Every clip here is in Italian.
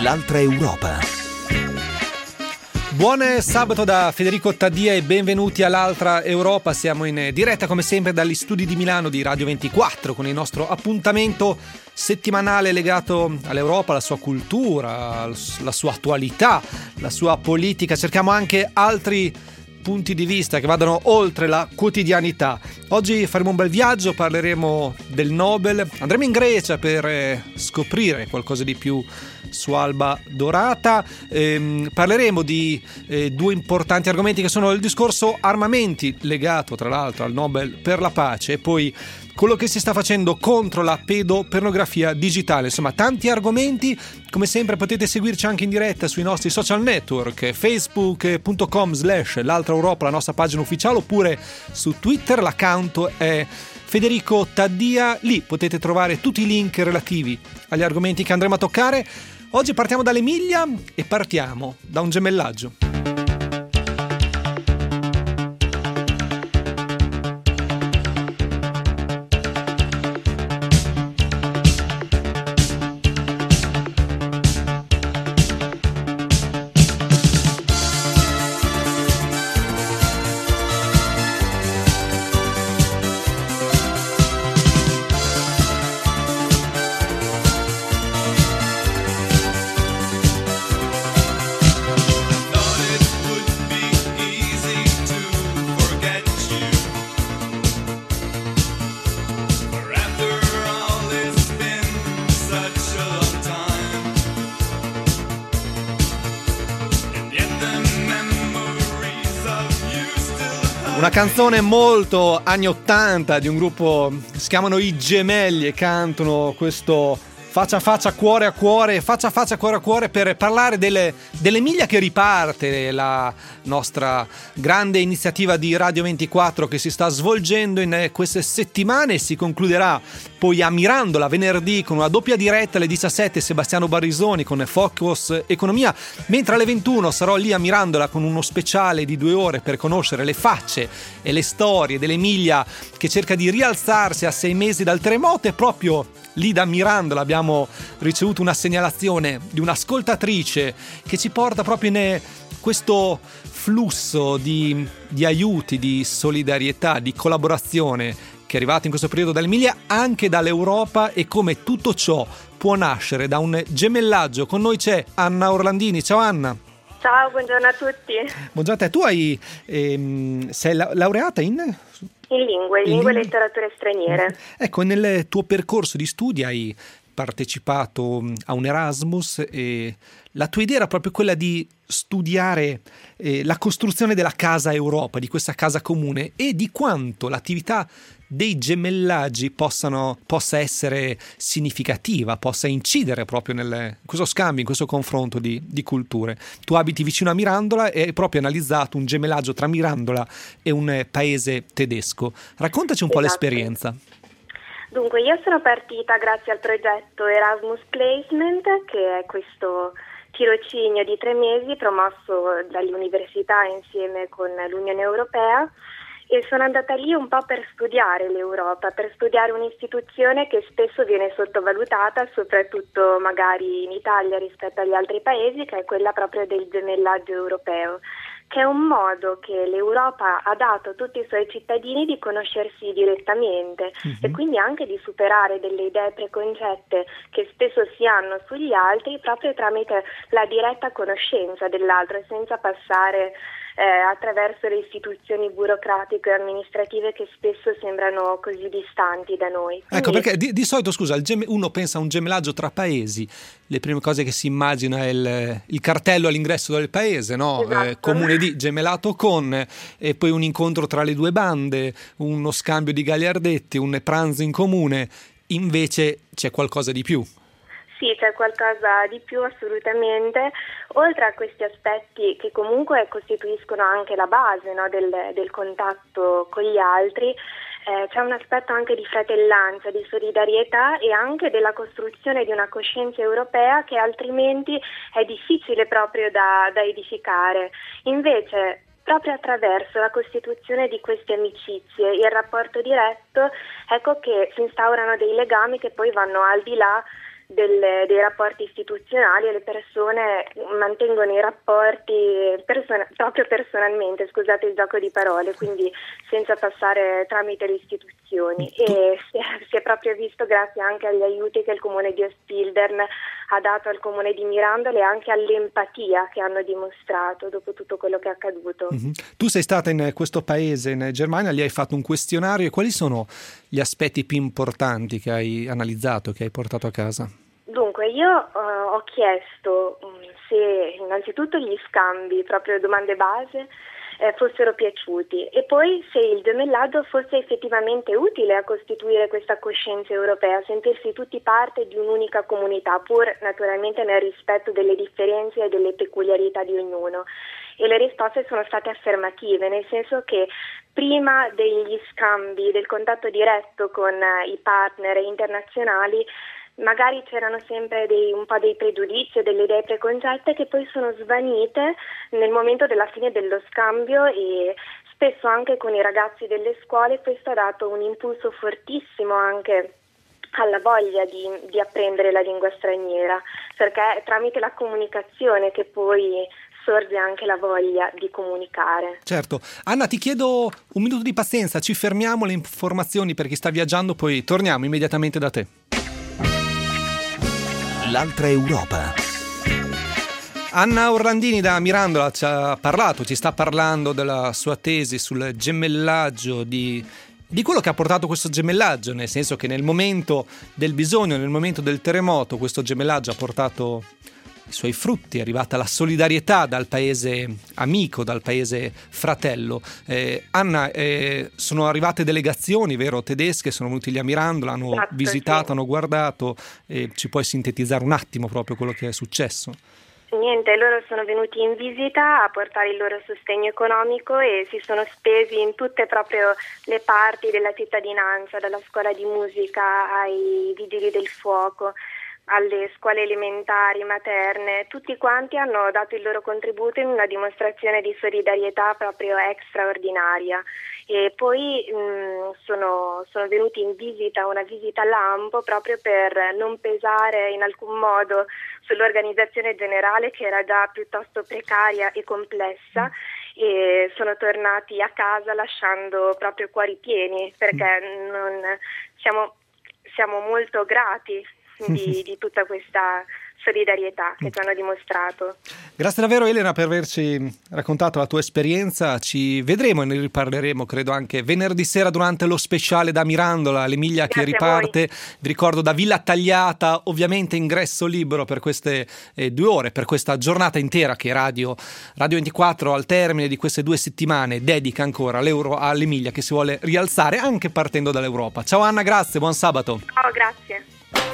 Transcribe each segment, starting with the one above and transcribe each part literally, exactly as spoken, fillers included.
L'altra Europa. Buon sabato da Federico Taddia e benvenuti all'Altra Europa. Siamo in diretta come sempre dagli studi di Milano di Radio ventiquattro con il nostro appuntamento settimanale legato all'Europa, alla sua cultura, la sua attualità, la sua politica. Cerchiamo anche altri punti di vista che vadano oltre la quotidianità. Oggi faremo un bel viaggio, parleremo del Nobel, andremo in Grecia per eh, scoprire qualcosa di più su Alba Dorata, ehm, parleremo di eh, due importanti argomenti che sono il discorso armamenti, legato tra l'altro al Nobel per la pace, e poi quello che si sta facendo contro la pedopornografia digitale. Insomma, tanti argomenti. Come sempre potete seguirci anche in diretta sui nostri social network, facebook punto com slash l'altra Europa, la nostra pagina ufficiale, oppure su Twitter, l'account è Federico Taddia. Lì potete trovare tutti i link relativi agli argomenti che andremo a toccare. Oggi partiamo dall'Emilia e partiamo da un gemellaggio. Una canzone molto anni ottanta di un gruppo, si chiamano I Gemelli, e cantano questo faccia a faccia, cuore a cuore, faccia a faccia, cuore a cuore, per parlare delle, dell'Emilia che riparte, la nostra grande iniziativa di Radio ventiquattro che si sta svolgendo in queste settimane e si concluderà poi a Mirandola venerdì con una doppia diretta alle diciassette, Sebastiano Barrisoni con Focus Economia, mentre alle ventuno sarò lì a Mirandola con uno speciale di due ore per conoscere le facce e le storie dell'Emilia che cerca di rialzarsi a sei mesi dal terremoto. E proprio lì da Mirandola abbiamo ricevuto una segnalazione di un'ascoltatrice che ci porta proprio in questo flusso di, di aiuti, di solidarietà, di collaborazione che è arrivato in questo periodo dall'Emilia, anche dall'Europa, e come tutto ciò può nascere da un gemellaggio. Con noi c'è Anna Orlandini. Ciao Anna. Ciao, buongiorno a tutti. Buongiorno a te. Tu hai, ehm, sei laureata in... In lingue, in lingue e letterature straniere. Ecco, nel tuo percorso di studi hai partecipato a un Erasmus e la tua idea era proprio quella di studiare eh, la costruzione della casa Europa, di questa casa comune, e di quanto l'attività dei gemellaggi possano, possa essere significativa, possa incidere proprio nel, in questo scambio, in questo confronto di, di culture. Tu abiti vicino a Mirandola e hai proprio analizzato un gemellaggio tra Mirandola e un paese tedesco. Raccontaci un Esatto. po' l'esperienza. Dunque, io sono partita grazie al progetto Erasmus Placement, che è questo tirocinio di tre mesi promosso dalle università insieme con l'Unione Europea, e sono andata lì un po' per studiare l'Europa, per studiare un'istituzione che spesso viene sottovalutata, soprattutto magari in Italia rispetto agli altri paesi, che è quella proprio del gemellaggio europeo, che è un modo che l'Europa ha dato a tutti i suoi cittadini di conoscersi direttamente uh-huh. e quindi anche di superare delle idee preconcette che spesso si hanno sugli altri proprio tramite la diretta conoscenza dell'altro, senza passare eh, attraverso le istituzioni burocratiche e amministrative che spesso sembrano così distanti da noi. Quindi... Ecco, perché di, di solito, scusa, il gem- uno pensa a un gemellaggio tra paesi, le prime cose che si immagina è il, il cartello all'ingresso del paese, no? Esatto. Eh, comune di, gemellato con, e poi un incontro tra le due bande, uno scambio di gagliardetti, un pranzo in comune. Invece c'è qualcosa di più. Sì, c'è qualcosa di più assolutamente, oltre a questi aspetti che comunque costituiscono anche la base, no, del, del contatto con gli altri. Eh, c'è un aspetto anche di fratellanza, di solidarietà e anche della costruzione di una coscienza europea che altrimenti è difficile proprio da, da edificare. Invece, proprio attraverso la costituzione di queste amicizie, il rapporto diretto, ecco che si instaurano dei legami che poi vanno al di là Del, dei rapporti istituzionali e le persone mantengono i rapporti person- proprio personalmente, scusate il gioco di parole, quindi senza passare tramite le istituzioni. E si è, si è proprio visto grazie anche agli aiuti che il comune di Ostfildern ha dato al comune di Mirandola e anche all'empatia che hanno dimostrato dopo tutto quello che è accaduto. Mm-hmm. Tu sei stata in questo paese, in Germania, gli hai fatto un questionario, e quali sono gli aspetti più importanti che hai analizzato, che hai portato a casa? Dunque, io uh, ho chiesto um, se innanzitutto gli scambi, proprio domande base, eh, fossero piaciuti, e poi se il gemellaggio fosse effettivamente utile a costituire questa coscienza europea, sentirsi tutti parte di un'unica comunità, pur naturalmente nel rispetto delle differenze e delle peculiarità di ognuno. E le risposte sono state affermative, nel senso che prima degli scambi, del contatto diretto con uh, i partner internazionali, magari c'erano sempre dei, un po' dei pregiudizi o delle idee preconcette che poi sono svanite nel momento della fine dello scambio, e spesso anche con i ragazzi delle scuole questo ha dato un impulso fortissimo anche alla voglia di, di apprendere la lingua straniera, perché è tramite la comunicazione che poi sorge anche la voglia di comunicare. Certo. Anna, ti chiedo un minuto di pazienza, ci fermiamo le informazioni per chi sta viaggiando, poi torniamo immediatamente da te. L'altra Europa. Anna Orlandini da Mirandola ci ha parlato, ci sta parlando della sua tesi sul gemellaggio, di, di quello che ha portato questo gemellaggio, nel senso che nel momento del bisogno, nel momento del terremoto, questo gemellaggio ha portato i suoi frutti, è arrivata la solidarietà dal paese amico, dal paese fratello. Eh, Anna, eh, sono arrivate delegazioni, vero, tedesche, sono venuti lì a Mirandola, hanno Esatto, visitato, sì. hanno guardato. Eh, ci puoi sintetizzare un attimo proprio quello che è successo? Niente, loro sono venuti in visita a portare il loro sostegno economico e si sono spesi in tutte proprio le parti della cittadinanza, dalla scuola di musica ai vigili del fuoco, alle scuole elementari, materne. Tutti quanti hanno dato il loro contributo in una dimostrazione di solidarietà proprio straordinaria. E poi mh, sono, sono venuti in visita, una visita lampo, proprio per non pesare in alcun modo sull'organizzazione generale, che era già piuttosto precaria e complessa, e sono tornati a casa lasciando proprio cuori pieni, perché non, siamo, siamo molto grati di, di tutta questa solidarietà che ci hanno dimostrato. Grazie davvero Elena per averci raccontato la tua esperienza. Ci vedremo e ne riparleremo credo anche venerdì sera durante lo speciale da Mirandola, l'Emilia che riparte, vi ricordo, da Villa Tagliata, ovviamente ingresso libero per queste eh, due ore, per questa giornata intera che Radio, Radio ventiquattro al termine di queste due settimane dedica ancora l'Euro all'Emilia, che si vuole rialzare anche partendo dall'Europa. Ciao Anna, grazie, buon sabato. Ciao, grazie.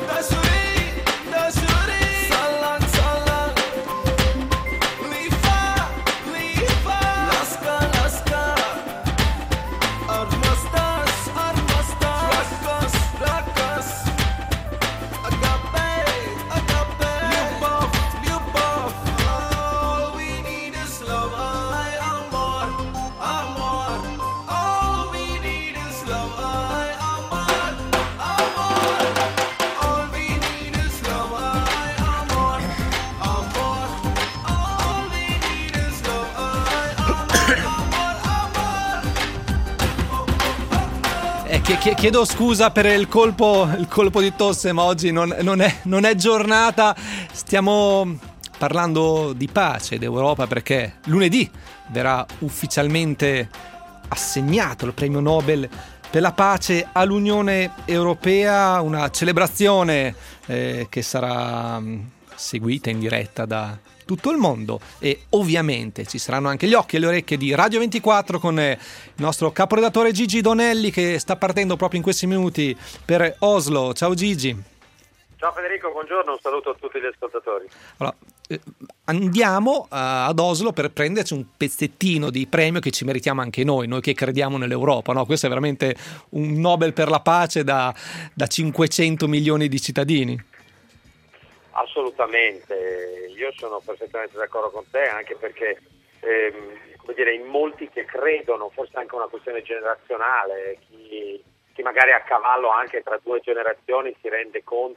Chiedo scusa per il colpo, il colpo di tosse, ma oggi non, non, è, non è giornata. Stiamo parlando di pace ed Europa perché lunedì verrà ufficialmente assegnato il premio Nobel per la pace all'Unione Europea, una celebrazione eh, che sarà seguita in diretta da tutto il mondo, e ovviamente ci saranno anche gli occhi e le orecchie di Radio ventiquattro con il nostro caporedattore Gigi Donelli, che sta partendo proprio in questi minuti per Oslo. Ciao Gigi. Ciao Federico, buongiorno, un saluto a tutti gli ascoltatori. Allora, eh, andiamo uh, ad Oslo per prenderci un pezzettino di premio che ci meritiamo anche noi, noi che crediamo nell'Europa, no? Questo è veramente un Nobel per la pace da, da cinquecento milioni di cittadini. Assolutamente, io sono perfettamente d'accordo con te, anche perché ehm, come dire, in molti che credono, forse anche una questione generazionale, chi, chi magari è a cavallo anche tra due generazioni si rende conto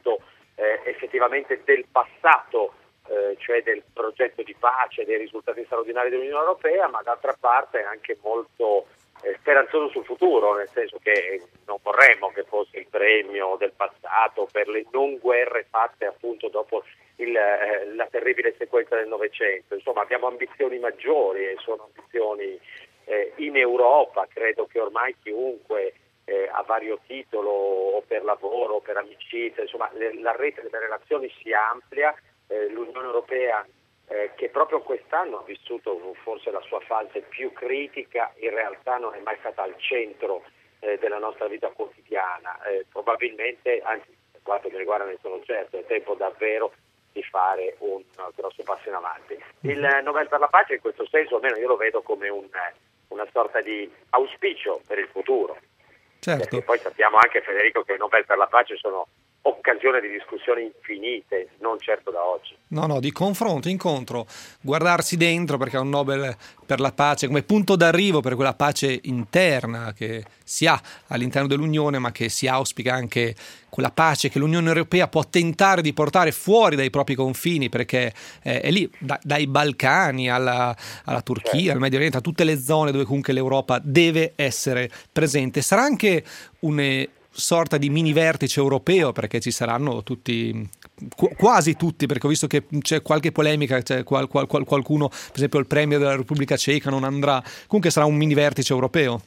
eh, effettivamente del passato, eh, cioè del progetto di pace, dei risultati straordinari dell'Unione Europea, ma d'altra parte anche molto eh, speranzoso sul futuro, nel senso che non vorremmo che fosse il premio del passato per le non guerre fatte appunto dopo il, eh, la terribile sequenza del Novecento. Insomma, abbiamo ambizioni maggiori e sono ambizioni eh, in Europa. Credo che ormai chiunque eh, a vario titolo o per lavoro o per amicizia, insomma le, la rete delle relazioni si amplia. Eh, L'Unione Europea eh, che proprio quest'anno ha vissuto forse la sua fase più critica, in realtà non è mai stata al centro eh, della nostra vita quotidiana. Eh, probabilmente, anzi per quanto mi riguarda ne sono certo, è tempo davvero di fare un grosso passo in avanti. Il Nobel per la pace in questo senso almeno io lo vedo come un, una sorta di auspicio per il futuro. Certo. Perché poi sappiamo anche, Federico, che i Nobel per la pace sono occasione di discussioni infinite, non certo da oggi. No, no, di confronto, incontro, guardarsi dentro, perché è un Nobel per la pace come punto d'arrivo per quella pace interna che si ha all'interno dell'Unione, ma che si auspica anche quella pace che l'Unione Europea può tentare di portare fuori dai propri confini, perché eh, è lì, da, dai Balcani alla, alla Turchia, certo, al Medio Oriente, a tutte le zone dove comunque l'Europa deve essere presente. Sarà anche un sorta di mini vertice europeo, perché ci saranno tutti, qu- quasi tutti, perché ho visto che c'è qualche polemica, c'è qual- qual- qual- qualcuno, per esempio il premier della Repubblica Ceca non andrà, comunque sarà un mini vertice europeo.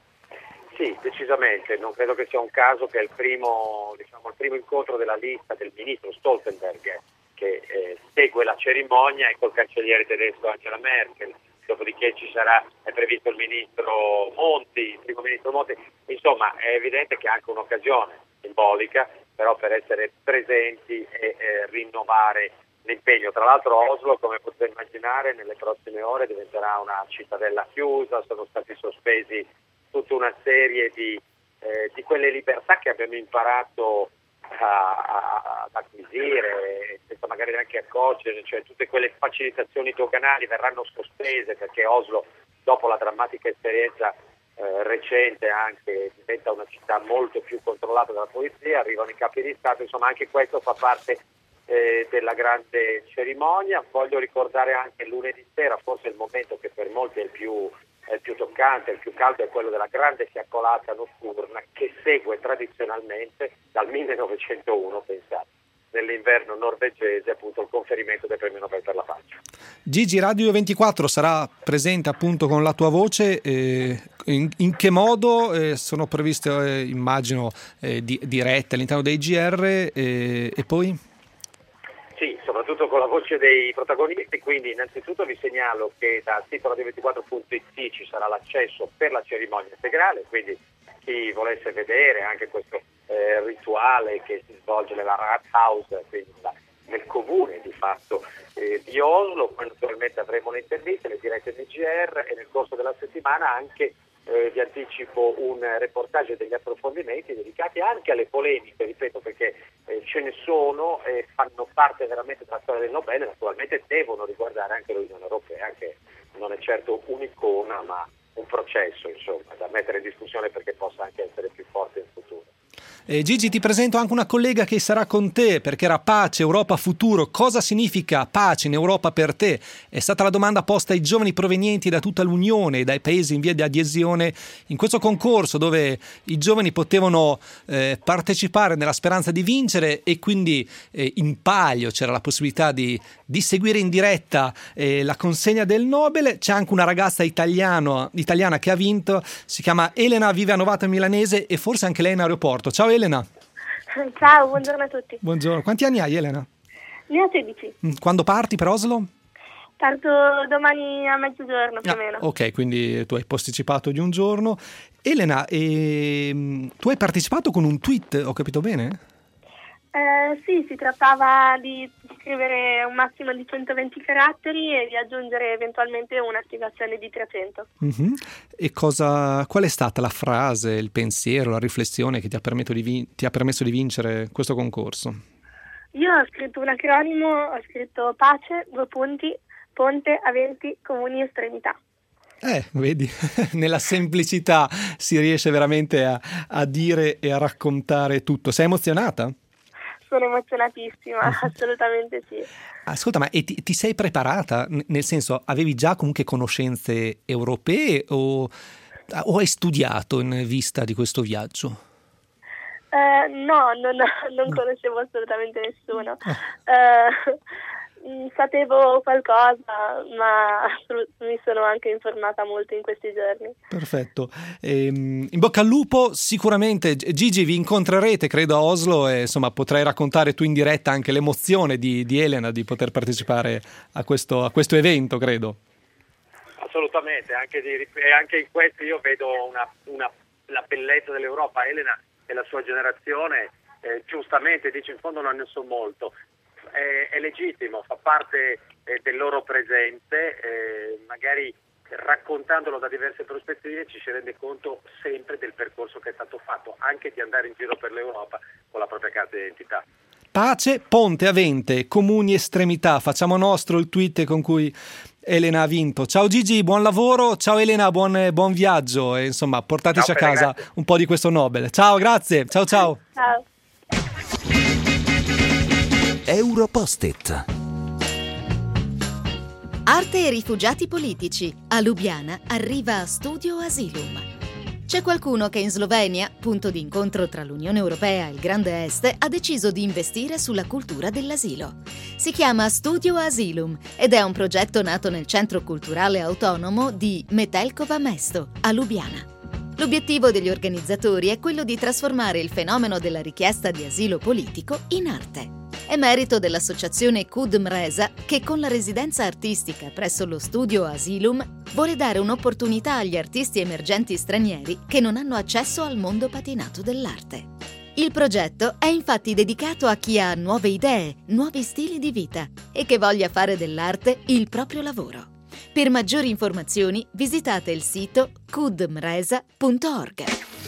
Sì, decisamente, non credo che sia un caso che è il primo, diciamo, il primo incontro della lista del ministro Stoltenberg che eh, segue la cerimonia e col cancelliere tedesco Angela Merkel. Dopodiché ci sarà, è previsto il ministro Monti, il primo ministro Monti, insomma è evidente che è anche un'occasione simbolica, però per essere presenti e eh, rinnovare l'impegno. Tra l'altro Oslo, come potete immaginare, nelle prossime ore diventerà una cittadella chiusa, sono stati sospesi tutta una serie di, eh, di quelle libertà che abbiamo imparato ad acquisire senza magari neanche accorgere, cioè tutte quelle facilitazioni doganali verranno sospese perché Oslo, dopo la drammatica esperienza eh, recente, anche diventa una città molto più controllata dalla polizia, arrivano i capi di Stato, insomma anche questo fa parte eh, della grande cerimonia. Voglio ricordare anche lunedì sera, forse il momento che per molti è il più è il più toccante, il più caldo, è quello della grande fiaccolata notturna che segue tradizionalmente dal millenovecentouno, pensate, nell'inverno norvegese, appunto il conferimento del premio Nobel per la pace. Gigi, Radio ventiquattro sarà presente appunto con la tua voce, eh, in, in che modo eh, sono previste, eh, immagino, eh, di, dirette all'interno dei G R eh, e poi? Sì, soprattutto con la voce dei protagonisti, quindi innanzitutto vi segnalo che da sito radio ventiquattro punto it ci sarà l'accesso per la cerimonia integrale, quindi chi volesse vedere anche questo eh, rituale che si svolge nella Rathaus, quindi la, nel comune di fatto eh, di Oslo, poi naturalmente avremo le interviste, le dirette dei G R e nel corso della settimana anche Eh, vi anticipo un reportage degli approfondimenti dedicati anche alle polemiche, ripeto, perché eh, ce ne sono e fanno parte veramente della storia del Nobel, naturalmente devono riguardare anche l'Unione Europea, che non è certo un'icona ma un processo, insomma, da mettere in discussione perché possa anche essere più forte in futuro. Eh, Gigi, ti presento anche una collega che sarà con te, perché era Pace, Europa, Futuro. Cosa significa pace in Europa per te? È stata la domanda posta ai giovani provenienti da tutta l'Unione e dai paesi in via di adesione in questo concorso, dove i giovani potevano eh, partecipare nella speranza di vincere, e quindi eh, in palio c'era la possibilità di, di seguire in diretta eh, la consegna del Nobel. C'è anche una ragazza italiano, italiana che ha vinto, si chiama Elena, vive a Novato Milanese e forse anche lei in aeroporto. Ciao Elena. Ciao, buongiorno a tutti. Buongiorno. Quanti anni hai, Elena? Ne ho sedici. Quando parti per Oslo? Parto domani a mezzogiorno più o meno. Ah, ok, quindi tu hai posticipato di un giorno. Elena, ehm, tu hai partecipato con un tweet, ho capito bene? Eh, sì, si trattava di scrivere un massimo di centoventi caratteri e di aggiungere eventualmente un'attivazione di trecento. Uh-huh. E cosa, qual è stata la frase, il pensiero, la riflessione che ti ha permesso di, vin- ti ha permesso di vincere questo concorso? Io ho scritto un acronimo, ho scritto pace, due punti, ponte, aventi, comuni estremità. Eh, vedi, nella semplicità si riesce veramente a, a dire e a raccontare tutto. Sei emozionata? sono emozionatissima, assolutamente sì. Ascolta, ma e ti, ti sei preparata? N- nel senso, avevi già comunque conoscenze europee o, o hai studiato in vista di questo viaggio? Uh, no, non, non conoscevo assolutamente nessuno. Uh, sapevo qualcosa, ma mi sono anche informata molto in questi giorni. Perfetto. Ehm, in bocca al lupo. Sicuramente Gigi vi incontrerete, credo, a Oslo, e insomma potrai raccontare tu in diretta anche l'emozione di, di Elena di poter partecipare a questo, a questo evento, credo. Assolutamente, anche, di, anche in questo io vedo una, una, la bellezza dell'Europa. Elena e la sua generazione eh, giustamente dice: in fondo non ne so molto, è, è legittimo, fa parte eh, del loro presente, eh, magari raccontandolo da diverse prospettive ci si rende conto sempre del percorso che è stato fatto, anche di andare in giro per l'Europa con la propria carta d'identità. Pace, ponte, avente, comuni estremità. Facciamo nostro il tweet con cui Elena ha vinto. Ciao Gigi, buon lavoro. Ciao Elena, buon, buon viaggio. E insomma, portateci ciao, a casa grazie. Un po' di questo Nobel. Ciao, grazie. Ciao, ciao. Ciao. Europost-it. Arte e rifugiati politici. A Lubiana arriva Studio Asylum. C'è qualcuno che in Slovenia, punto di incontro tra l'Unione Europea e il Grande Est, ha deciso di investire sulla cultura dell'asilo. Si chiama Studio Asylum ed è un progetto nato nel Centro Culturale Autonomo di Metelkova Mesto, a Lubiana. L'obiettivo degli organizzatori è quello di trasformare il fenomeno della richiesta di asilo politico in arte. È merito dell'associazione Kud Mreza che con la residenza artistica presso lo Studio Asylum vuole dare un'opportunità agli artisti emergenti stranieri che non hanno accesso al mondo patinato dell'arte. Il progetto è infatti dedicato a chi ha nuove idee, nuovi stili di vita e che voglia fare dell'arte il proprio lavoro. Per maggiori informazioni visitate il sito kud mreza punto org.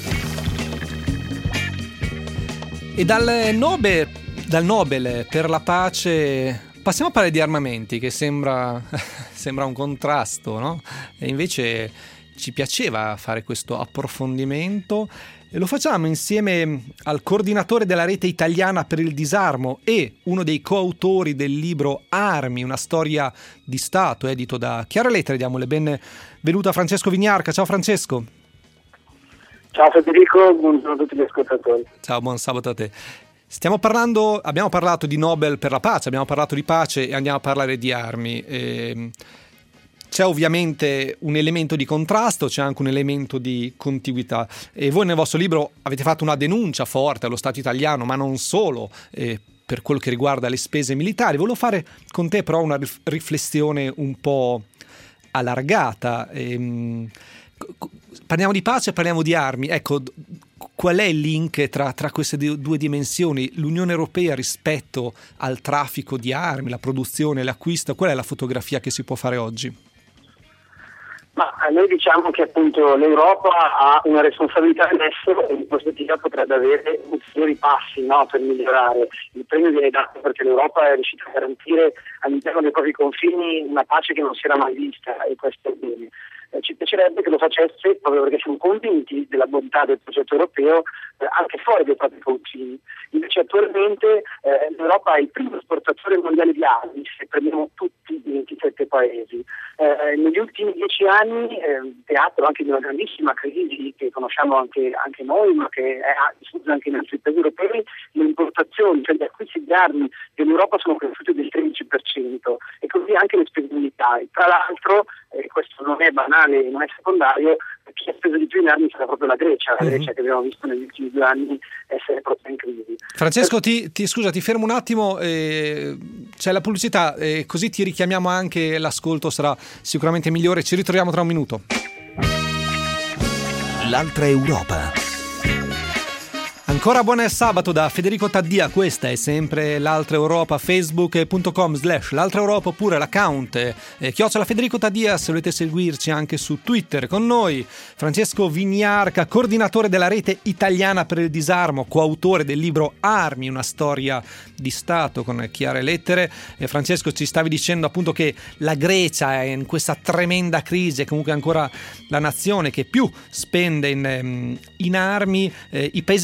E dal Nobel, dal Nobel per la pace passiamo a parlare di armamenti, che sembra, sembra un contrasto, no? E invece ci piaceva fare questo approfondimento e lo facciamo insieme al coordinatore della rete italiana per il disarmo e uno dei coautori del libro Armi, una storia di Stato, edito da Chiare Lettere. Diamo le benvenute a Francesco Vignarca. Ciao Francesco. Ciao Federico, buongiorno a tutti gli ascoltatori. Ciao, buon sabato a te. Stiamo parlando, abbiamo parlato di Nobel per la pace, abbiamo parlato di pace e andiamo a parlare di armi. E c'è ovviamente un elemento di contrasto, c'è anche un elemento di contiguità. E voi nel vostro libro avete fatto una denuncia forte allo Stato italiano, ma non solo, eh, per quello che riguarda le spese militari. Volevo fare con te però una riflessione un po' allargata. E, parliamo di pace e parliamo di armi. Ecco, qual è il link tra, tra queste due dimensioni? L'Unione Europea rispetto al traffico di armi, la produzione, l'acquisto, qual è la fotografia che si può fare oggi? Ma noi diciamo che appunto l'Europa ha una responsabilità adesso e in prospettiva potrebbe avere ulteriori passi, no, per migliorare. Il premio viene dato perché l'Europa è riuscita a garantire all'interno dei propri confini una pace che non si era mai vista, e questo è bene. Eh, ci piacerebbe che lo facesse proprio perché siamo convinti della bontà del progetto europeo eh, anche fuori dai propri confini. Invece attualmente eh, l'Europa è il primo esportatore mondiale di armi, se prendiamo tutti i ventisette paesi. Eh, negli ultimi dieci anni, eh, teatro anche di una grandissima crisi che conosciamo anche, anche noi, ma che è diffusa anche in altri paesi europei, le importazioni, cioè gli acquisti di armi dell'Europa sono cresciuti del tredici per cento e così anche le spese militari. Tra l'altro, eh, questo non è banale, non è secondario, chi ha speso di più in armi sarà proprio la Grecia, la Grecia mm-hmm. che abbiamo visto negli ultimi due anni essere proprio in crisi. Francesco, ti, ti scusa, ti fermo un attimo, eh, c'è la pubblicità, eh, così ti richiamiamo anche, l'ascolto sarà sicuramente migliore, ci ritroviamo tra un minuto. L'altra Europa. Ancora buon sabato da Federico Taddia, questa è sempre l'Altra Europa, facebook punto com slash l'Altra Europa oppure l'account eh, chiocciola Federico Taddia se volete seguirci anche su Twitter. Con noi Francesco Vignarca, coordinatore della rete italiana per il disarmo, coautore del libro Armi, una storia di Stato con Chiare Lettere. E Francesco, ci stavi dicendo appunto che la Grecia è in questa tremenda crisi, è comunque ancora la nazione che più spende in, in armi, eh, i paesi europei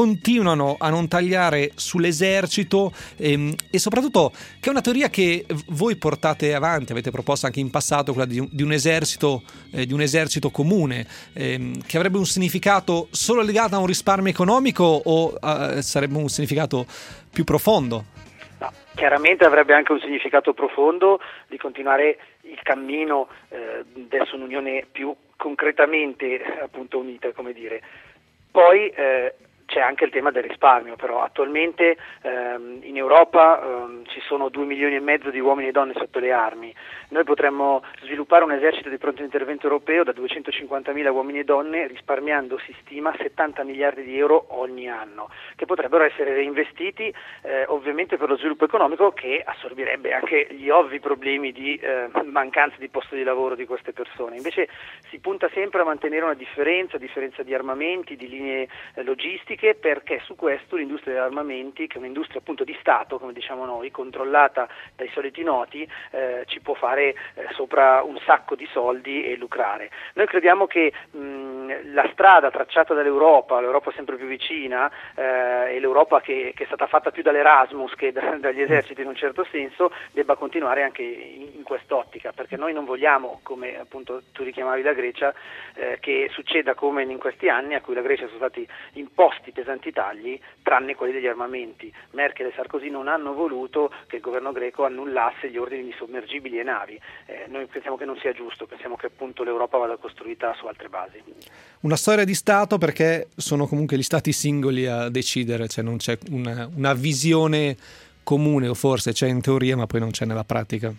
continuano a non tagliare sull'esercito ehm, e soprattutto che è una teoria che voi portate avanti, avete proposto anche in passato, quella di un, di un esercito eh, di un esercito comune ehm, che avrebbe un significato solo legato a un risparmio economico o eh, sarebbe un significato più profondo? No, chiaramente avrebbe anche un significato profondo di continuare il cammino eh, verso un'unione più concretamente appunto unita, come dire. Poi eh, c'è anche il tema del risparmio, però attualmente ehm, in Europa ehm, ci sono due milioni e mezzo di uomini e donne sotto le armi. Noi potremmo sviluppare un esercito di pronto intervento europeo da duecentocinquantamila uomini e donne, risparmiando, si stima, settanta miliardi di euro ogni anno, che potrebbero essere reinvestiti eh, ovviamente per lo sviluppo economico, che assorbirebbe anche gli ovvi problemi di eh, mancanza di posto di lavoro di queste persone. Invece si punta sempre a mantenere una differenza, differenza di armamenti, di linee eh, logistiche, perché su questo l'industria degli armamenti, che è un'industria appunto di Stato, come diciamo noi, controllata dai soliti noti, eh, ci può fare eh, sopra un sacco di soldi e lucrare. Noi crediamo che mh, la strada tracciata dall'Europa, l'Europa sempre più vicina, eh, e l'Europa che, che è stata fatta più dall'Erasmus che da, dagli eserciti in un certo senso, debba continuare anche in, in quest'ottica, perché noi non vogliamo, come appunto tu richiamavi la Grecia, eh, che succeda come in questi anni a cui la Grecia sono stati imposti pesanti tagli, tranne quelli degli armamenti. Merkel e Sarkozy non hanno voluto che il governo greco annullasse gli ordini di sommergibili e navi. Eh, noi pensiamo che non sia giusto, pensiamo che appunto l'Europa vada costruita su altre basi. Una storia di Stato, perché sono comunque gli Stati singoli a decidere, cioè non c'è una, una visione comune, o forse c'è in teoria ma poi non c'è nella pratica.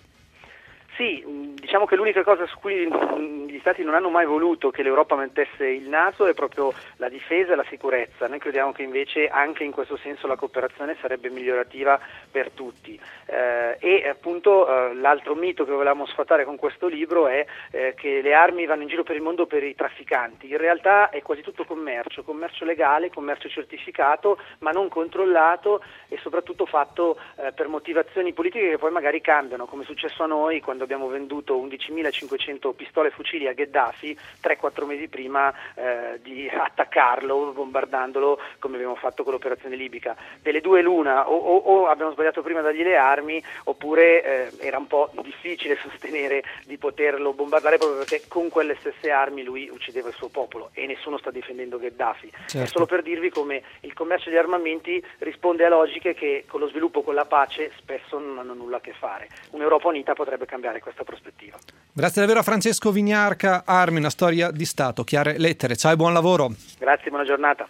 Sì, diciamo che l'unica cosa su cui gli Stati non hanno mai voluto che l'Europa mettesse il naso è proprio la difesa e la sicurezza. Noi crediamo che invece anche in questo senso la cooperazione sarebbe migliorativa per tutti. Eh, e appunto eh, l'altro mito che volevamo sfatare con questo libro è eh, che le armi vanno in giro per il mondo per i trafficanti. In realtà è quasi tutto commercio, commercio legale, commercio certificato, ma non controllato e soprattutto fatto eh, per motivazioni politiche che poi magari cambiano, come è successo a noi quando abbiamo venduto undicimilacinquecento pistole e fucili a Gheddafi tre quattro mesi prima eh, di attaccarlo, bombardandolo, come abbiamo fatto con l'operazione libica. Delle due l'una, o, o, o abbiamo sbagliato prima a dargli le armi, oppure eh, era un po' difficile sostenere di poterlo bombardare proprio perché con quelle stesse armi lui uccideva il suo popolo e nessuno sta difendendo Gheddafi. Certo. È solo per dirvi come il commercio di armamenti risponde a logiche che con lo sviluppo, con la pace, spesso non hanno nulla a che fare. Un'Europa unita potrebbe cambiare questa prospettiva. Grazie davvero a Francesco Vignarca. Armi, una storia di Stato, chiare lettere. Ciao e buon lavoro. Grazie, buona giornata.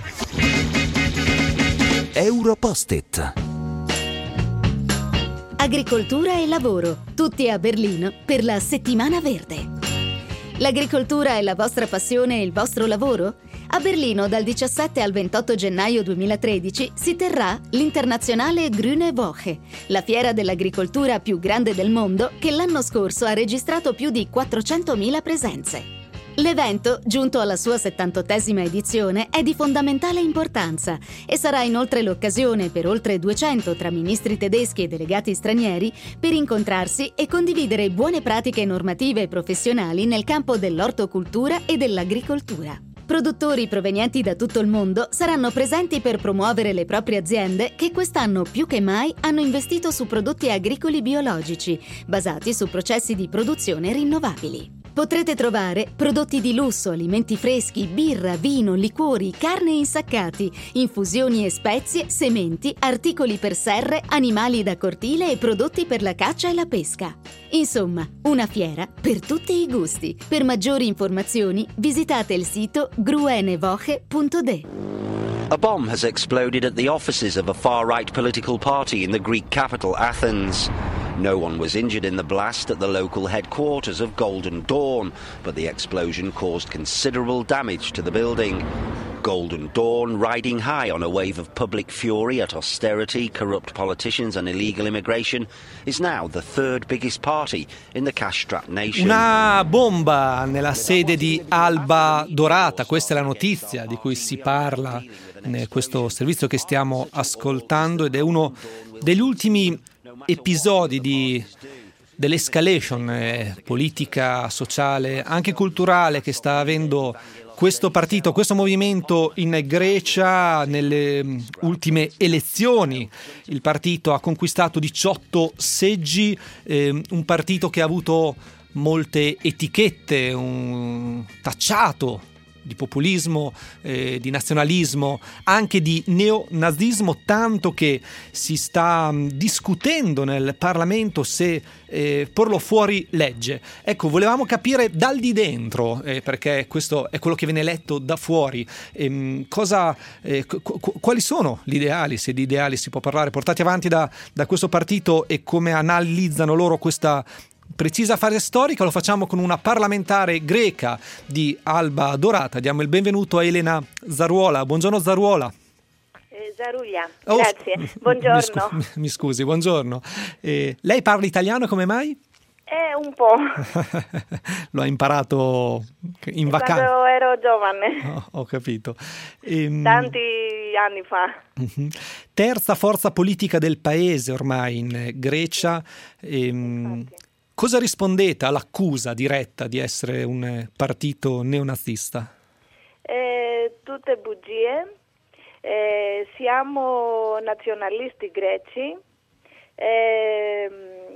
Europost-it. Agricoltura e lavoro, tutti a Berlino per la Settimana Verde. L'agricoltura è la vostra passione e il vostro lavoro? A Berlino dal diciassette al ventotto gennaio duemilatredici si terrà l'Internazionale Grüne Woche, la fiera dell'agricoltura più grande del mondo che l'anno scorso ha registrato più di quattrocentomila presenze. L'evento, giunto alla sua settantottesima edizione, è di fondamentale importanza e sarà inoltre l'occasione per oltre duecento tra ministri tedeschi e delegati stranieri per incontrarsi e condividere buone pratiche normative e professionali nel campo dell'ortocultura e dell'agricoltura. Produttori provenienti da tutto il mondo saranno presenti per promuovere le proprie aziende che quest'anno più che mai hanno investito su prodotti agricoli biologici, basati su processi di produzione rinnovabili. Potrete trovare prodotti di lusso, alimenti freschi, birra, vino, liquori, carne insaccati, infusioni e spezie, sementi, articoli per serre, animali da cortile e prodotti per la caccia e la pesca. Insomma, una fiera per tutti i gusti. Per maggiori informazioni visitate il sito gruenewoche punto de. A bomb has exploded at the offices of a far-right political party in the Greek capital, Athens. No one was injured in the blast at the local headquarters of Golden Dawn, but the explosion caused considerable damage to the building. Golden Dawn, riding high on a wave of public fury at austerity, corrupt politicians and illegal immigration, is now the third biggest party in the cash-strapped nation. Una bomba nella sede di Alba Dorata, questa è la notizia di cui si parla in questo servizio che stiamo ascoltando ed è uno degli ultimi episodi di, dell'escalation eh, politica, sociale, anche culturale che sta avendo questo partito, questo movimento in Grecia nelle ultime elezioni. Il partito ha conquistato diciotto seggi, eh, un partito che ha avuto molte etichette, un tacciato di populismo, eh, di nazionalismo, anche di neonazismo, tanto che si sta mh, discutendo nel Parlamento se eh, porlo fuori legge. Ecco, volevamo capire dal di dentro, eh, perché questo è quello che viene letto da fuori, ehm, cosa, eh, qu- quali sono gli ideali, se di ideali si può parlare, portati avanti da, da questo partito, e come analizzano loro questa precisa fase storica. Lo facciamo con una parlamentare greca di Alba Dorata. Diamo il benvenuto a Elena Zaruola. Buongiorno Zaruola. Eh, Zaruglia, oh, grazie. Buongiorno. Mi, scu- mi scusi, buongiorno. Eh, lei parla italiano, come mai? Eh, un po'. Lo ha imparato in vacanza? Quando ero giovane. Oh, ho capito. Ehm... Tanti anni fa. Uh-huh. Terza forza politica del paese ormai in Grecia. Ehm... Cosa rispondete all'accusa diretta di essere un partito neonazista? Eh, tutte bugie. Eh, siamo nazionalisti greci. Eh,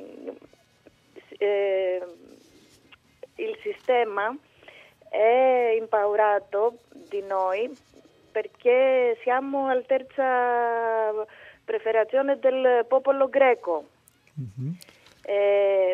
eh, il sistema è impaurato di noi perché siamo alla terza preferazione del popolo greco. Mm-hmm. Eh,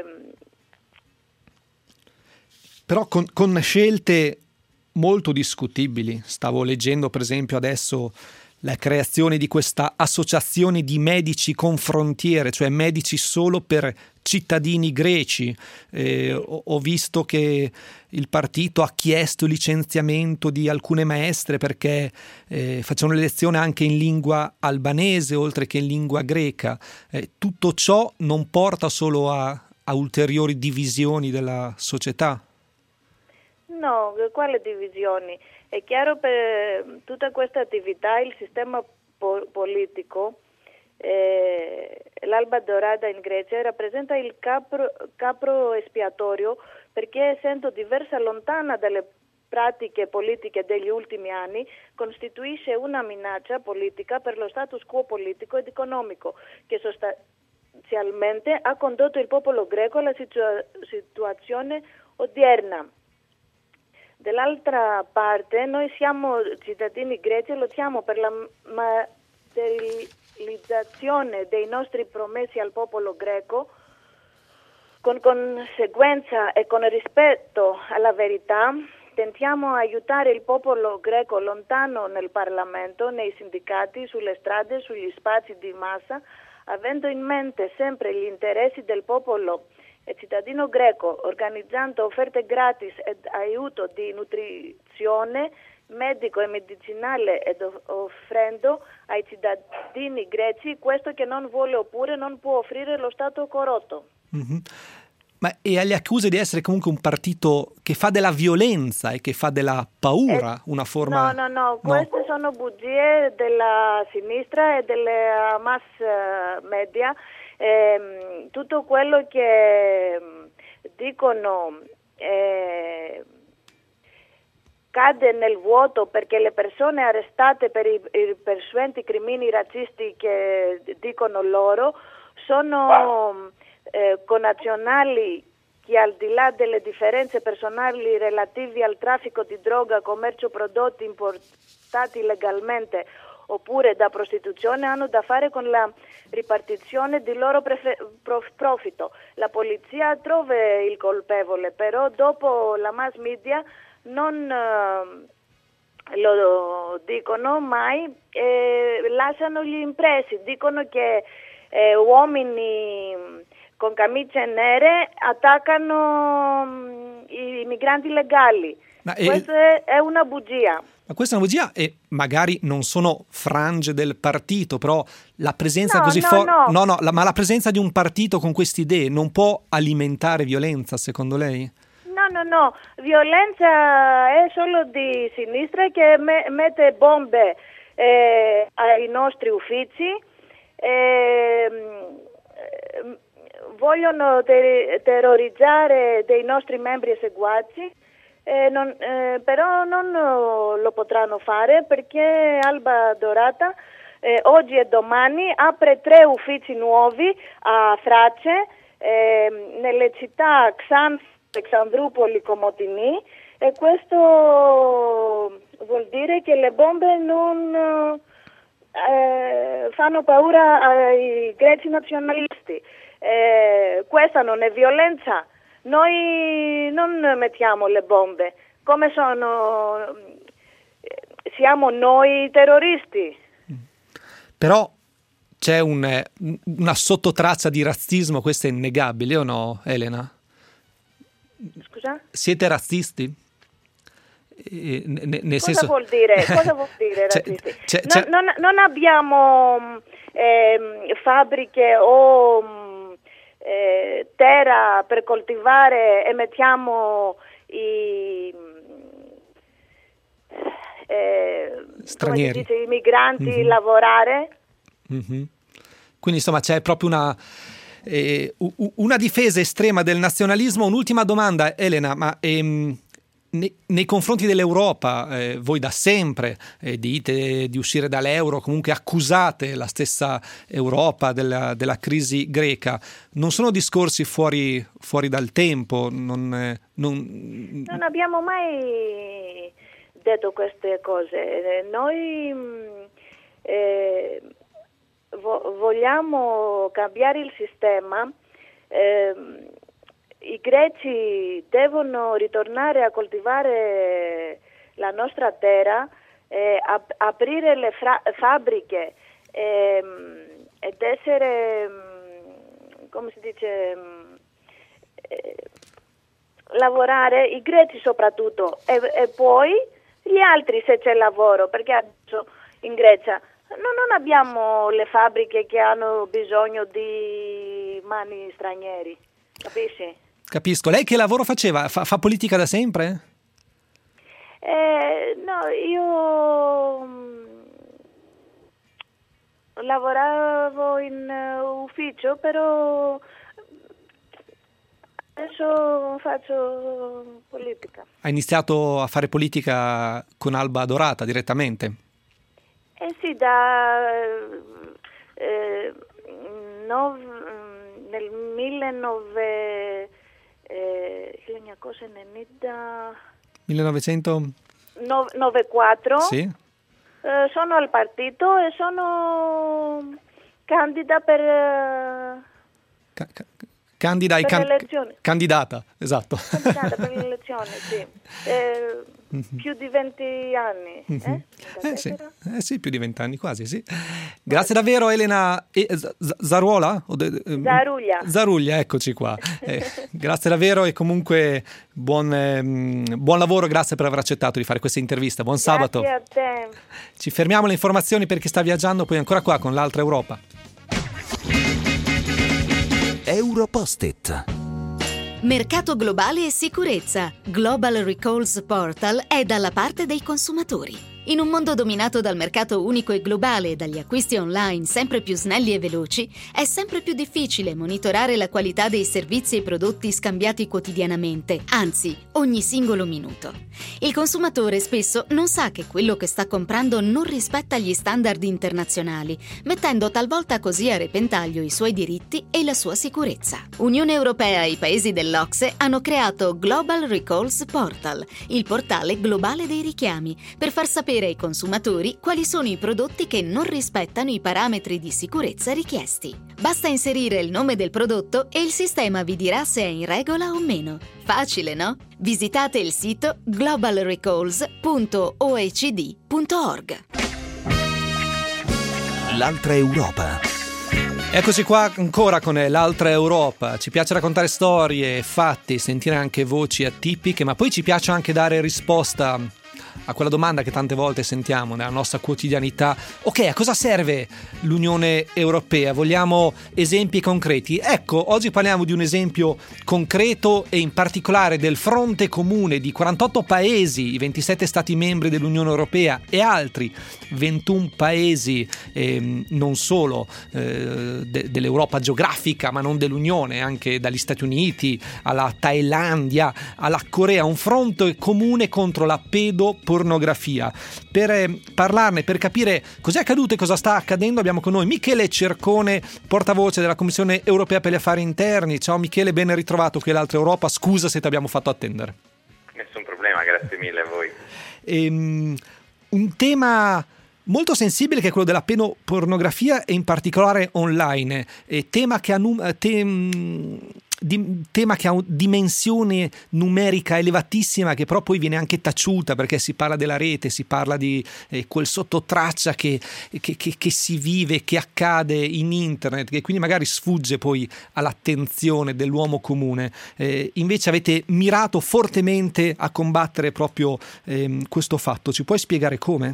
però con, con scelte molto discutibili. Stavo leggendo per esempio adesso la creazione di questa associazione di medici con frontiere, cioè medici solo per cittadini greci. Eh, ho, ho visto che il partito ha chiesto il licenziamento di alcune maestre perché eh, facevano le lezioni anche in lingua albanese oltre che in lingua greca. Eh, tutto ciò non porta solo a, a ulteriori divisioni della società? No, quale divisioni? È chiaro per tutta questa attività il sistema po- politico, eh, l'Alba Dorata in Grecia rappresenta il capro, capro espiatorio perché essendo diversa lontana dalle pratiche politiche degli ultimi anni costituisce una minaccia politica per lo status quo politico ed economico che sostanzialmente ha condotto il popolo greco alla situa- situazione odierna. Dall'altra parte noi siamo cittadini greci e lottiamo per la materializzazione dei nostri promessi al popolo greco con conseguenza e con rispetto alla verità. Tentiamo di aiutare il popolo greco lontano nel Parlamento, nei sindacati, sulle strade, sugli spazi di massa, avendo in mente sempre gli interessi del popolo e cittadino greco, organizzando offerte gratis ed aiuto di nutrizione, medico e medicinale ed offrendo ai cittadini greci questo che non vuole oppure non può offrire lo Stato corrotto. Mm-hmm. Ma e alle accuse di essere comunque un partito che fa della violenza e che fa della paura eh, una forma... No, no, no, queste no. sono bugie della sinistra e delle mass media. Eh, tutto quello che dicono eh, cade nel vuoto perché le persone arrestate per i, i persuenti crimini razzisti che dicono loro sono eh, connazionali che al di là delle differenze personali relative al traffico di droga, commercio prodotti importati illegalmente oppure da prostituzione hanno da fare con la ripartizione di loro prefe- prof- profitto. La polizia trova il colpevole, però dopo la mass media non eh, lo dicono mai e lasciano gli impressi, dicono che eh, uomini con camicie nere attaccano mh, i migranti legali. Ma Questa è... è una bugia. Ma questa è una bugia e magari non sono frange del partito, però la presenza no, così no, forte... No, no, no, la, ma la presenza di un partito con queste idee non può alimentare violenza, secondo lei? No, no, no. Violenza è solo di sinistra che me- mette bombe eh, ai nostri uffici. Eh, vogliono ter- terrorizzare dei nostri membri e seguaci. eh, non, eh, però non lo potranno fare perché Alba Dorata eh, oggi e domani apre tre uffici nuovi a Thrace, eh, nelle città Xanth, Alexandroupoli, Komotini, e questo vuol dire che le bombe non eh, fanno paura ai greci nazionalisti. Eh, questa non è violenza, noi non mettiamo le bombe, come sono, siamo noi terroristi. Però c'è un, una sottotraccia di razzismo, questo è innegabile, o no, Elena? Scusa? Siete razzisti? Eh, ne, nel Cosa senso... vuol dire? Cosa vuol dire c'è, razzisti? c'è, non, c'è... Non, non abbiamo eh, fabbriche o eh, terra per coltivare e mettiamo i eh, stranieri, come si dice, i migranti mm-hmm. lavorare. Mm-hmm. Quindi insomma c'è proprio una Eh, una difesa estrema del nazionalismo. Un'ultima domanda, Elena, ma ehm, ne, nei confronti dell'Europa, eh, voi da sempre eh, dite di uscire dall'euro, comunque accusate la stessa Europa della, della crisi greca, non sono discorsi fuori, fuori dal tempo? Non, eh, non... non abbiamo mai detto queste cose. Noi eh, vogliamo cambiare il sistema, eh, i greci devono ritornare a coltivare la nostra terra, eh, ap- aprire le fra- fabbriche eh, ed essere, come si dice, eh, lavorare, i greci soprattutto, e, e poi gli altri se c'è lavoro, perché adesso in Grecia No, non abbiamo le fabbriche che hanno bisogno di mani stranieri, capisci? Capisco. Lei che lavoro faceva? Fa, fa politica da sempre? Eh, no, io mh, lavoravo in uh, ufficio, però adesso faccio politica. Ha iniziato a fare politica con Alba Dorata direttamente? Eh sì, da eh, nov, nel millenovecento eh, millenovecentonovantaquattro sì. eh, sono al partito e sono candida per eh, ca- ca- candida ai per can- l'elezione. Candidata, esatto. Candidata per l'elezione, sì. Eh, mm-hmm. Più di venti anni. Mm-hmm. Eh? Eh, sì. eh sì, più di vent'anni quasi, sì. Grazie davvero Elena e, Z- Zaruola? Zaruglia. Zaruglia, eccoci qua. Eh, grazie davvero e comunque buon, eh, buon lavoro, grazie per aver accettato di fare questa intervista. Buon sabato. Grazie a te. Ci fermiamo le informazioni per chi sta viaggiando, poi ancora qua con l'altra Europa. Europost-it. Mercato globale e sicurezza. Global Recalls Portal è dalla parte dei consumatori. In un mondo dominato dal mercato unico e globale e dagli acquisti online sempre più snelli e veloci, è sempre più difficile monitorare la qualità dei servizi e prodotti scambiati quotidianamente, anzi, ogni singolo minuto. Il consumatore spesso non sa che quello che sta comprando non rispetta gli standard internazionali, mettendo talvolta così a repentaglio i suoi diritti e la sua sicurezza. Unione Europea e i paesi dell'O C S E hanno creato Global Recalls Portal, il portale globale dei richiami, per far sapere ai consumatori quali sono i prodotti che non rispettano i parametri di sicurezza richiesti. Basta inserire il nome del prodotto e il sistema vi dirà se è in regola o meno. Facile, no? Visitate il sito global recalls punto o e c d punto org. L'altra Europa. Eccoci qua ancora con l'altra Europa. Ci piace raccontare storie, fatti, sentire anche voci atipiche, ma poi ci piace anche dare risposta a quella domanda che tante volte sentiamo nella nostra quotidianità: ok, a cosa serve l'Unione Europea? Vogliamo esempi concreti? Ecco, oggi parliamo di un esempio concreto e in particolare del fronte comune di quarantotto paesi, i ventisette stati membri dell'Unione Europea e altri ventuno paesi, eh, non solo eh, de- dell'Europa geografica ma non dell'Unione, anche dagli Stati Uniti alla Thailandia alla Corea, un fronte comune contro la pedopornografia. Per eh, parlarne, per capire cos'è accaduto e cosa sta accadendo, abbiamo con noi Michele Cercone, portavoce della Commissione Europea per gli Affari Interni. Ciao Michele, ben ritrovato qui all'Altra Europa, scusa se ti abbiamo fatto attendere. Nessun problema, grazie mille a voi. Ehm, un tema molto sensibile che è quello della pedopornografia e in particolare online, e tema che ha num- tem- di- tema che ha una dimensione numerica elevatissima, che però poi viene anche taciuta perché si parla della rete, si parla di eh, quel sottotraccia che, che, che, che si vive, che accade in internet, che quindi magari sfugge poi all'attenzione dell'uomo comune. Eh, invece avete mirato fortemente a combattere proprio eh, questo fatto. Ci puoi spiegare come?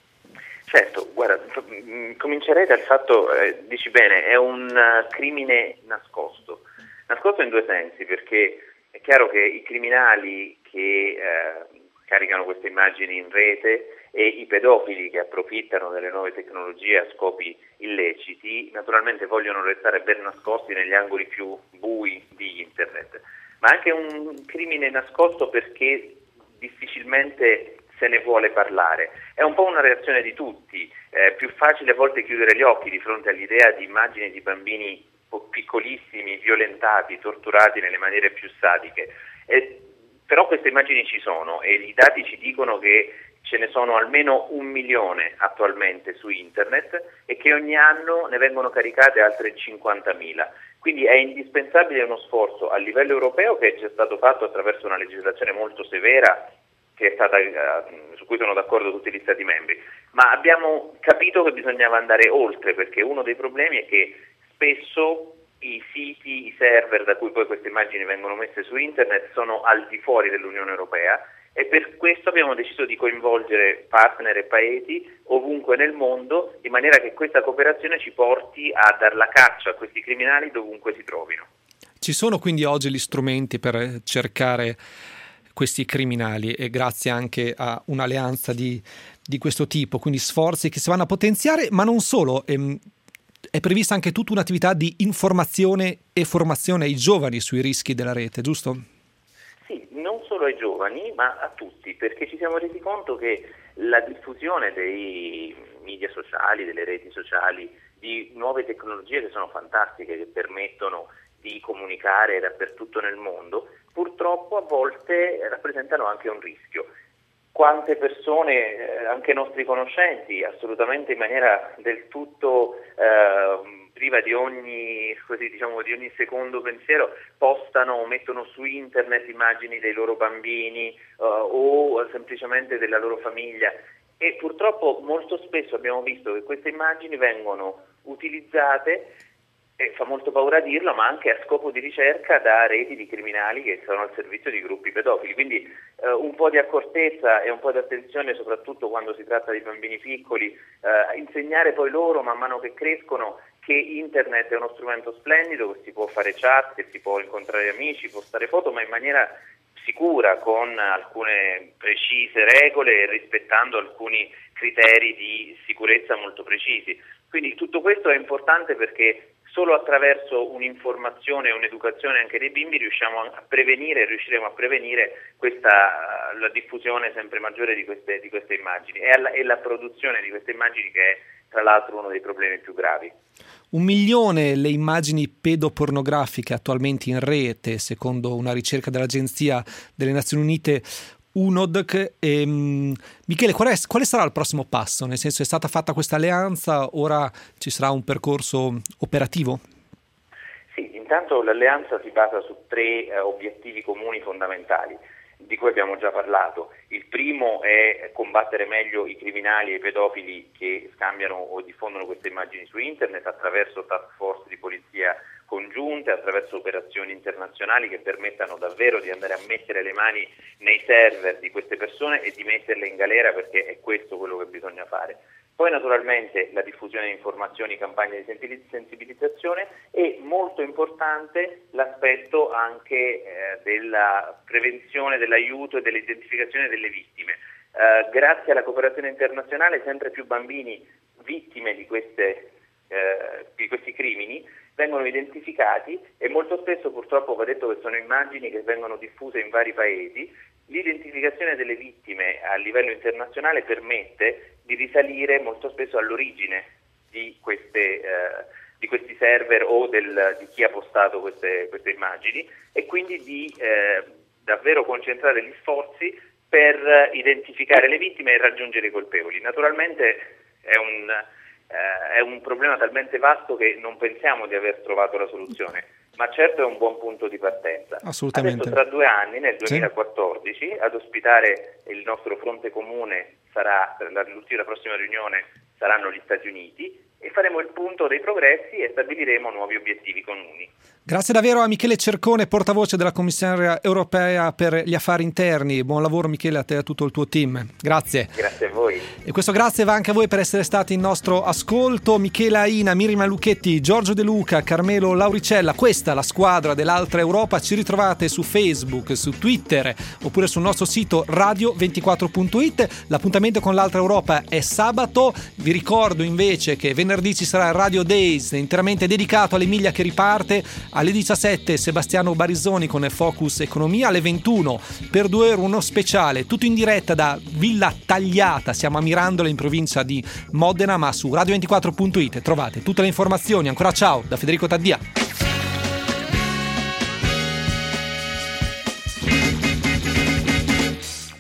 Certo, guarda, comincerei dal fatto, eh, dici bene, è un uh, crimine nascosto. Nascosto in due sensi, perché è chiaro che i criminali che eh, caricano queste immagini in rete e i pedofili che approfittano delle nuove tecnologie a scopi illeciti naturalmente vogliono restare ben nascosti negli angoli più bui di internet. Ma anche un crimine nascosto perché difficilmente se ne vuole parlare. È un po' una reazione di tutti, è più facile a volte chiudere gli occhi di fronte all'idea di immagini di bambini piccolissimi, violentati, torturati nelle maniere più sadiche. E, però queste immagini ci sono e i dati ci dicono che ce ne sono almeno un milione attualmente su internet e che ogni anno ne vengono caricate altre cinquantamila. Quindi è indispensabile uno sforzo a livello europeo che è già stato fatto attraverso una legislazione molto severa che è stata, uh, su cui sono d'accordo tutti gli Stati membri, ma abbiamo capito che bisognava andare oltre, perché uno dei problemi è che spesso i siti, i server da cui poi queste immagini vengono messe su internet sono al di fuori dell'Unione Europea e per questo abbiamo deciso di coinvolgere partner e paesi ovunque nel mondo, in maniera che questa cooperazione ci porti a dar la caccia a questi criminali dovunque si trovino. Ci sono quindi oggi gli strumenti per cercare questi criminali e grazie anche a un'alleanza di, di questo tipo, quindi sforzi che si vanno a potenziare, ma non solo, ehm, è prevista anche tutta un'attività di informazione e formazione ai giovani sui rischi della rete, giusto? Sì, non solo ai giovani, ma a tutti, perché ci siamo resi conto che la diffusione dei media sociali, delle reti sociali, di nuove tecnologie che sono fantastiche, che permettono di comunicare dappertutto nel mondo, purtroppo a volte rappresentano anche un rischio. Quante persone, eh, anche nostri conoscenti, assolutamente in maniera del tutto eh, priva di ogni, così diciamo, di ogni secondo pensiero, postano o mettono su internet immagini dei loro bambini eh, o semplicemente della loro famiglia. E purtroppo molto spesso abbiamo visto che queste immagini vengono utilizzate, e fa molto paura dirlo, ma anche a scopo di ricerca da reti di criminali che sono al servizio di gruppi pedofili. Quindi eh, un po' di accortezza e un po' di attenzione, soprattutto quando si tratta di bambini piccoli, eh, insegnare poi loro man mano che crescono che internet è uno strumento splendido, che si può fare chat, che si può incontrare amici, postare foto, ma in maniera sicura, con alcune precise regole e rispettando alcuni criteri di sicurezza molto precisi. Quindi tutto questo è importante perché solo attraverso un'informazione e un'educazione anche dei bimbi riusciamo a prevenire, riusciremo a prevenire questa, la diffusione sempre maggiore di queste, di queste immagini e la, e la produzione di queste immagini, che è tra l'altro uno dei problemi più gravi. Un milione le immagini pedopornografiche attualmente in rete, secondo una ricerca dell'Agenzia delle Nazioni Unite U N O D C. E, Michele, qual è, quale sarà il prossimo passo? Nel senso, è stata fatta questa alleanza, ora ci sarà un percorso operativo? Sì, intanto l'alleanza si basa su tre eh, obiettivi comuni fondamentali. di cui abbiamo già parlato. Il primo è combattere meglio i criminali e i pedofili che scambiano o diffondono queste immagini su internet attraverso task force di polizia congiunte, attraverso operazioni internazionali che permettano davvero di andare a mettere le mani nei server di queste persone e di metterle in galera, perché è questo quello che bisogna fare. Poi naturalmente la diffusione di informazioni, campagne di sensibilizzazione e molto importante l'aspetto anche eh, della prevenzione, dell'aiuto e dell'identificazione delle vittime. Eh, grazie alla cooperazione internazionale sempre più bambini vittime di, queste, eh, di questi crimini vengono identificati e molto spesso purtroppo va detto che sono immagini che vengono diffuse in vari paesi. L'identificazione delle vittime a livello internazionale permette di risalire molto spesso all'origine di, queste, eh, di questi server o del, di chi ha postato queste, queste immagini e quindi di eh, davvero concentrare gli sforzi per identificare le vittime e raggiungere i colpevoli. Naturalmente è un, eh, è un problema talmente vasto che non pensiamo di aver trovato la soluzione, ma certo è un buon punto di partenza. Assolutamente. Adesso tra due anni, nel duemilaquattordici, sì, ad ospitare il nostro fronte comune sarà, la, la prossima riunione saranno gli Stati Uniti e faremo il punto dei progressi e stabiliremo nuovi obiettivi comuni. Grazie davvero a Michele Cercone, portavoce della Commissaria europea per gli affari interni. Buon lavoro Michele, a te e a tutto il tuo team. Grazie. Grazie a voi. E questo grazie va anche a voi per essere stati in nostro ascolto. Michela Ina, Miriam Lucchetti, Giorgio De Luca, Carmelo Lauricella. Questa è la squadra dell'Altra Europa. Ci ritrovate su Facebook, su Twitter oppure sul nostro sito radio ventiquattro punto it. L'appuntamento con l'Altra Europa è sabato. Vi ricordo invece che venerdì ci sarà il Radio Days interamente dedicato all'Emilia che riparte. Alle diciassette Sebastiano Barisoni con Focus Economia, alle ventuno per due euro uno speciale, tutto in diretta da Villa Tagliata, siamo a Mirandola in provincia di Modena, ma su radio ventiquattro punto it trovate tutte le informazioni. Ancora ciao da Federico Taddia.